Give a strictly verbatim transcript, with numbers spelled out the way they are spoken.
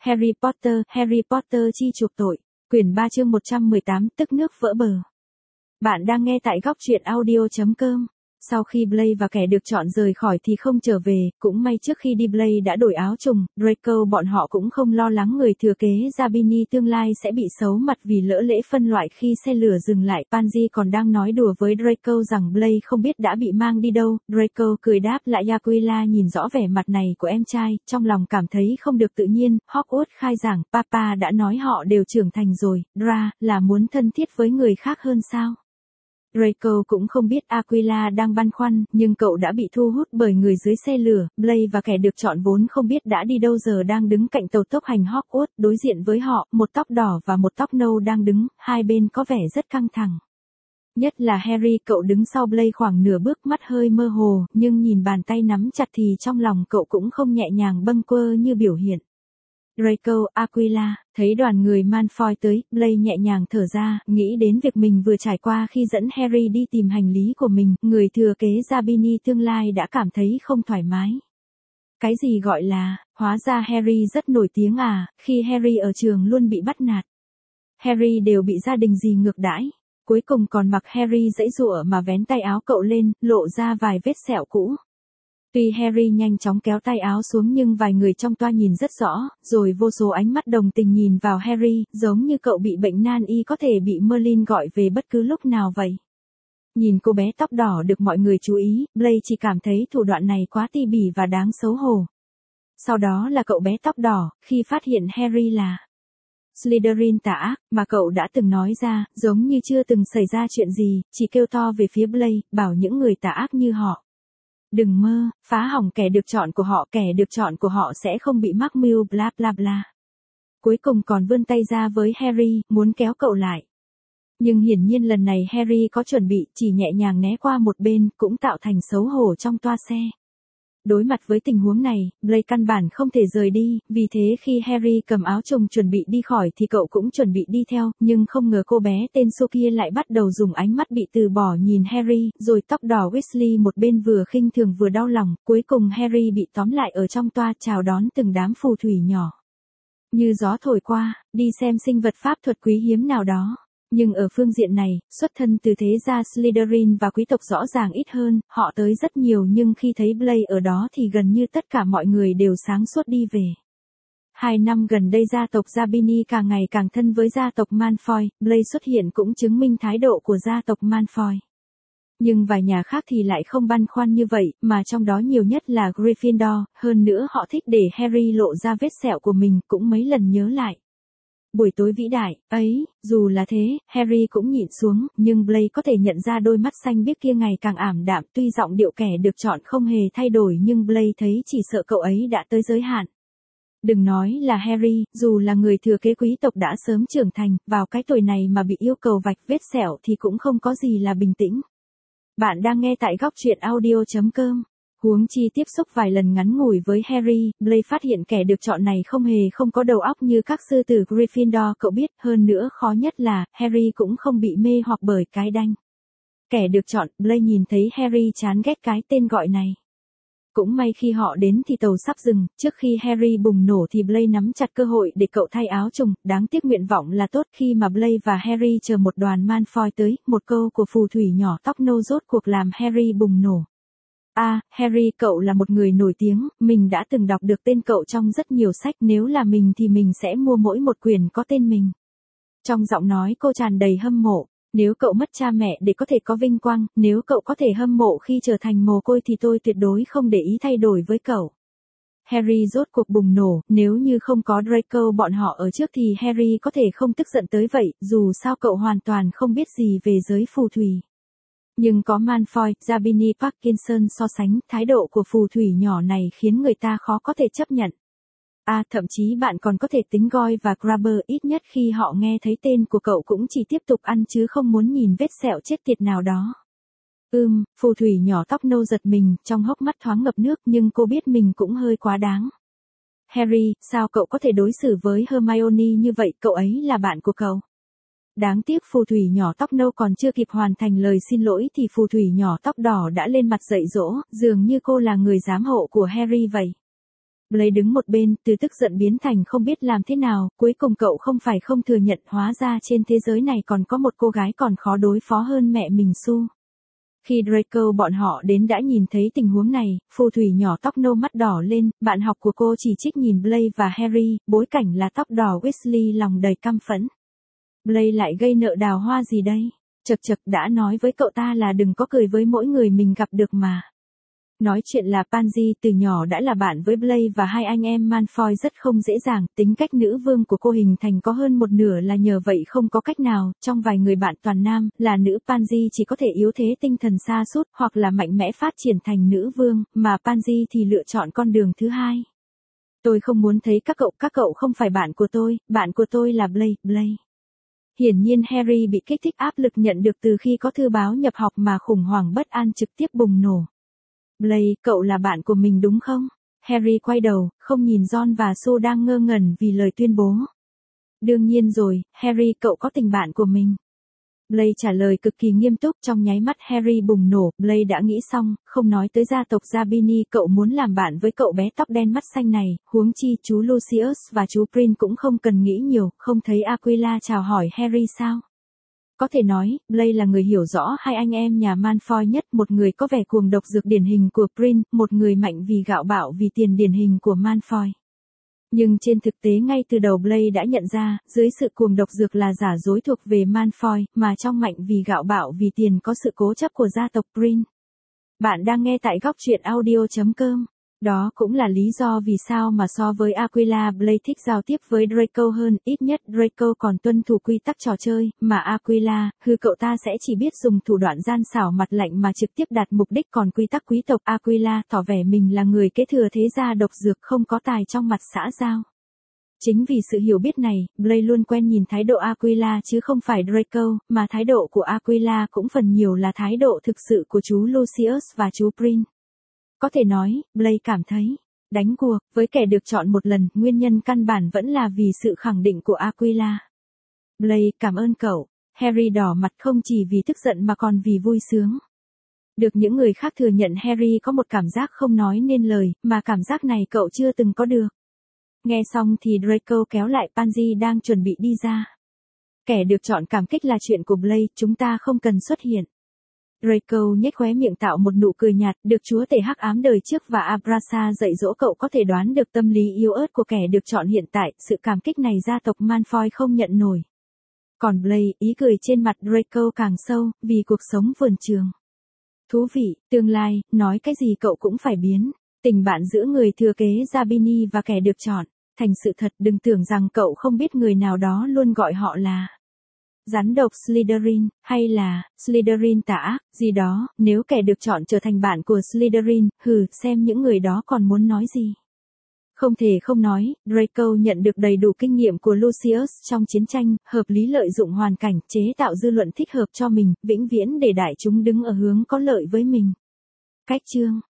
Harry Potter, Harry Potter chi chuộc tội, quyển ba chương một trăm mười tám, tức nước vỡ bờ. Bạn đang nghe tại góc truyện audio chấm com. Sau khi Blaise và kẻ được chọn rời khỏi thì không trở về, cũng may trước khi đi Blaise đã đổi áo trùng, Draco bọn họ cũng không lo lắng người thừa kế Zabini tương lai sẽ bị xấu mặt vì lỡ lễ phân loại khi xe lửa dừng lại. Pansy còn đang nói đùa với Draco rằng Blaise không biết đã bị mang đi đâu, Draco cười đáp lại. Aquila nhìn rõ vẻ mặt này của em trai, trong lòng cảm thấy không được tự nhiên. Hogwarts khai giảng, Papa đã nói họ đều trưởng thành rồi, Dra, là muốn thân thiết với người khác hơn sao? Draco cũng không biết Aquila đang băn khoăn, nhưng cậu đã bị thu hút bởi người dưới xe lửa. Blaise và kẻ được chọn vốn không biết đã đi đâu giờ đang đứng cạnh tàu tốc hành Hogwarts, đối diện với họ, một tóc đỏ và một tóc nâu đang đứng, hai bên có vẻ rất căng thẳng. Nhất là Harry, cậu đứng sau Blaise khoảng nửa bước, mắt hơi mơ hồ, nhưng nhìn bàn tay nắm chặt thì trong lòng cậu cũng không nhẹ nhàng bâng quơ như biểu hiện. Draco, Aquila, thấy đoàn người Malfoy tới, Blaise nhẹ nhàng thở ra, nghĩ đến việc mình vừa trải qua khi dẫn Harry đi tìm hành lý của mình, người thừa kế Zabini tương lai đã cảm thấy không thoải mái. Cái gì gọi là, hóa ra Harry rất nổi tiếng à, khi Harry ở trường luôn bị bắt nạt. Harry đều bị gia đình gì ngược đãi, cuối cùng còn mặc Harry giãy giụa mà vén tay áo cậu lên, lộ ra vài vết sẹo cũ. Tuy Harry nhanh chóng kéo tay áo xuống nhưng vài người trong toa nhìn rất rõ, rồi vô số ánh mắt đồng tình nhìn vào Harry, giống như cậu bị bệnh nan y có thể bị Merlin gọi về bất cứ lúc nào vậy. Nhìn cô bé tóc đỏ được mọi người chú ý, Blaise chỉ cảm thấy thủ đoạn này quá ti bỉ và đáng xấu hổ. Sau đó là cậu bé tóc đỏ, khi phát hiện Harry là Slytherin tà ác, mà cậu đã từng nói ra, giống như chưa từng xảy ra chuyện gì, chỉ kêu to về phía Blaise, bảo những người tà ác như họ. Đừng mơ, phá hỏng kẻ được chọn của họ, kẻ được chọn của họ sẽ không bị mắc mưu bla bla bla. Cuối cùng còn vươn tay ra với Harry, muốn kéo cậu lại. Nhưng hiển nhiên lần này Harry có chuẩn bị, chỉ nhẹ nhàng né qua một bên, cũng tạo thành xấu hổ trong toa xe. Đối mặt với tình huống này, Blaise căn bản không thể rời đi, vì thế khi Harry cầm áo trùng chuẩn bị đi khỏi thì cậu cũng chuẩn bị đi theo, nhưng không ngờ cô bé tên Sophia lại bắt đầu dùng ánh mắt bị từ bỏ nhìn Harry, rồi tóc đỏ Weasley một bên vừa khinh thường vừa đau lòng, cuối cùng Harry bị tóm lại ở trong toa chào đón từng đám phù thủy nhỏ. Như gió thổi qua, đi xem sinh vật pháp thuật quý hiếm nào đó. Nhưng ở phương diện này, xuất thân từ thế gia Slytherin và quý tộc rõ ràng ít hơn, họ tới rất nhiều nhưng khi thấy Blaise ở đó thì gần như tất cả mọi người đều sáng suốt đi về. Hai năm gần đây gia tộc Zabini càng ngày càng thân với gia tộc Malfoy, Blaise xuất hiện cũng chứng minh thái độ của gia tộc Malfoy. Nhưng vài nhà khác thì lại không băn khoăn như vậy, mà trong đó nhiều nhất là Gryffindor, hơn nữa họ thích để Harry lộ ra vết sẹo của mình, cũng mấy lần nhớ lại buổi tối vĩ đại ấy. Dù là thế, Harry cũng nhịn xuống, nhưng Blaise có thể nhận ra đôi mắt xanh biếc kia ngày càng ảm đạm, tuy giọng điệu kẻ được chọn không hề thay đổi nhưng Blaise thấy chỉ sợ cậu ấy đã tới giới hạn. Đừng nói là Harry, dù là người thừa kế quý tộc đã sớm trưởng thành, vào cái tuổi này mà bị yêu cầu vạch vết sẹo thì cũng không có gì là bình tĩnh. Bạn đang nghe tại góc truyện audio chấm com. Huống chi tiếp xúc vài lần ngắn ngủi với Harry, Blaise phát hiện kẻ được chọn này không hề không có đầu óc như các sư tử Gryffindor cậu biết, hơn nữa khó nhất là, Harry cũng không bị mê hoặc bởi cái đanh. Kẻ được chọn, Blaise nhìn thấy Harry chán ghét cái tên gọi này. Cũng may khi họ đến thì tàu sắp dừng, trước khi Harry bùng nổ thì Blaise nắm chặt cơ hội để cậu thay áo trùng, đáng tiếc nguyện vọng là tốt. Khi mà Blaise và Harry chờ một đoàn Malfoy tới, một câu của phù thủy nhỏ tóc nâu rốt cuộc làm Harry bùng nổ. À, Harry, cậu là một người nổi tiếng, mình đã từng đọc được tên cậu trong rất nhiều sách, nếu là mình thì mình sẽ mua mỗi một quyển có tên mình. Trong giọng nói cô tràn đầy hâm mộ, nếu cậu mất cha mẹ để có thể có vinh quang, nếu cậu có thể hâm mộ khi trở thành mồ côi thì tôi tuyệt đối không để ý thay đổi với cậu. Harry rốt cuộc bùng nổ, nếu như không có Draco bọn họ ở trước thì Harry có thể không tức giận tới vậy, dù sao cậu hoàn toàn không biết gì về giới phù thủy. Nhưng có Malfoy, Zabini Parkinson so sánh, thái độ của phù thủy nhỏ này khiến người ta khó có thể chấp nhận. À, thậm chí bạn còn có thể tính Goyle và Grabber, ít nhất khi họ nghe thấy tên của cậu cũng chỉ tiếp tục ăn chứ không muốn nhìn vết sẹo chết tiệt nào đó. Ừm, phù thủy nhỏ tóc nâu giật mình, trong hốc mắt thoáng ngập nước nhưng cô biết mình cũng hơi quá đáng. Harry, sao cậu có thể đối xử với Hermione như vậy, cậu ấy là bạn của cậu. Đáng tiếc phù thủy nhỏ tóc nâu còn chưa kịp hoàn thành lời xin lỗi thì phù thủy nhỏ tóc đỏ đã lên mặt dạy dỗ, dường như cô là người giám hộ của Harry vậy. Blake đứng một bên, từ tức giận biến thành không biết làm thế nào, cuối cùng cậu không phải không thừa nhận hóa ra trên thế giới này còn có một cô gái còn khó đối phó hơn mẹ mình Sue. Khi Draco bọn họ đến đã nhìn thấy tình huống này, phù thủy nhỏ tóc nâu mắt đỏ lên, bạn học của cô chỉ trích nhìn Blake và Harry, bối cảnh là tóc đỏ Weasley lòng đầy căm phẫn. Blake lại gây nợ đào hoa gì đây? Chật chật đã nói với cậu ta là đừng có cười với mỗi người mình gặp được mà. Nói chuyện là Pansy từ nhỏ đã là bạn với Blake và hai anh em Malfoy rất không dễ dàng, tính cách nữ vương của cô hình thành có hơn một nửa là nhờ vậy không có cách nào, trong vài người bạn toàn nam, là nữ Pansy chỉ có thể yếu thế tinh thần sa sút hoặc là mạnh mẽ phát triển thành nữ vương, mà Pansy thì lựa chọn con đường thứ hai. Tôi không muốn thấy các cậu, các cậu không phải bạn của tôi, bạn của tôi là Blake, Blake. Hiển nhiên Harry bị kích thích áp lực nhận được từ khi có thư báo nhập học mà khủng hoảng bất an trực tiếp bùng nổ. Blake, cậu là bạn của mình đúng không? Harry quay đầu, không nhìn Ron và Sue đang ngơ ngẩn vì lời tuyên bố. Đương nhiên rồi, Harry cậu có tình bạn của mình. Blake trả lời cực kỳ nghiêm túc, trong nháy mắt Harry bùng nổ, Blake đã nghĩ xong, không nói tới gia tộc Zabini cậu muốn làm bạn với cậu bé tóc đen mắt xanh này, huống chi chú Lucius và chú Prin cũng không cần nghĩ nhiều, không thấy Aquila chào hỏi Harry sao? Có thể nói, Blake là người hiểu rõ hai anh em nhà Malfoy nhất, một người có vẻ cuồng độc dược điển hình của Prin, một người mạnh vì gạo bạo vì tiền điển hình của Malfoy. Nhưng trên thực tế ngay từ đầu Blake đã nhận ra, dưới sự cuồng độc dược là giả dối thuộc về Malfoy, mà trong mạnh vì gạo bạo vì tiền có sự cố chấp của gia tộc Prin. Bạn đang nghe tại góc truyện audio chấm com. Đó cũng là lý do vì sao mà so với Aquila Blake thích giao tiếp với Draco hơn, ít nhất Draco còn tuân thủ quy tắc trò chơi, mà Aquila, hư cậu ta sẽ chỉ biết dùng thủ đoạn gian xảo mặt lạnh mà trực tiếp đạt mục đích còn quy tắc quý tộc Aquila tỏ vẻ mình là người kế thừa thế gia độc dược không có tài trong mặt xã giao. Chính vì sự hiểu biết này, Blake luôn quen nhìn thái độ Aquila chứ không phải Draco, mà thái độ của Aquila cũng phần nhiều là thái độ thực sự của chú Lucius và chú Prin. Có thể nói, Blake cảm thấy, đánh cuộc, với kẻ được chọn một lần, nguyên nhân căn bản vẫn là vì sự khẳng định của Aquila. Blake, cảm ơn cậu. Harry đỏ mặt không chỉ vì tức giận mà còn vì vui sướng. Được những người khác thừa nhận Harry có một cảm giác không nói nên lời, mà cảm giác này cậu chưa từng có được. Nghe xong thì Draco kéo lại Pansy đang chuẩn bị đi ra. Kẻ được chọn cảm kích là chuyện của Blake, chúng ta không cần xuất hiện. Draco nhếch khóe miệng tạo một nụ cười nhạt, được chúa tể hắc ám đời trước và Abrasa dạy dỗ cậu có thể đoán được tâm lý yếu ớt của kẻ được chọn hiện tại, sự cảm kích này gia tộc Malfoy không nhận nổi. Còn Blake, ý cười trên mặt Draco càng sâu, vì cuộc sống vườn trường. Thú vị, tương lai, nói cái gì cậu cũng phải biến. Tình bạn giữa người thừa kế Zabini và kẻ được chọn, thành sự thật, đừng tưởng rằng cậu không biết người nào đó luôn gọi họ là rắn độc Slytherin, hay là Slytherin tà ác, gì đó, nếu kẻ được chọn trở thành bạn của Slytherin, hừ, xem những người đó còn muốn nói gì. Không thể không nói, Draco nhận được đầy đủ kinh nghiệm của Lucius trong chiến tranh, hợp lý lợi dụng hoàn cảnh, chế tạo dư luận thích hợp cho mình, vĩnh viễn để đại chúng đứng ở hướng có lợi với mình. Cách chương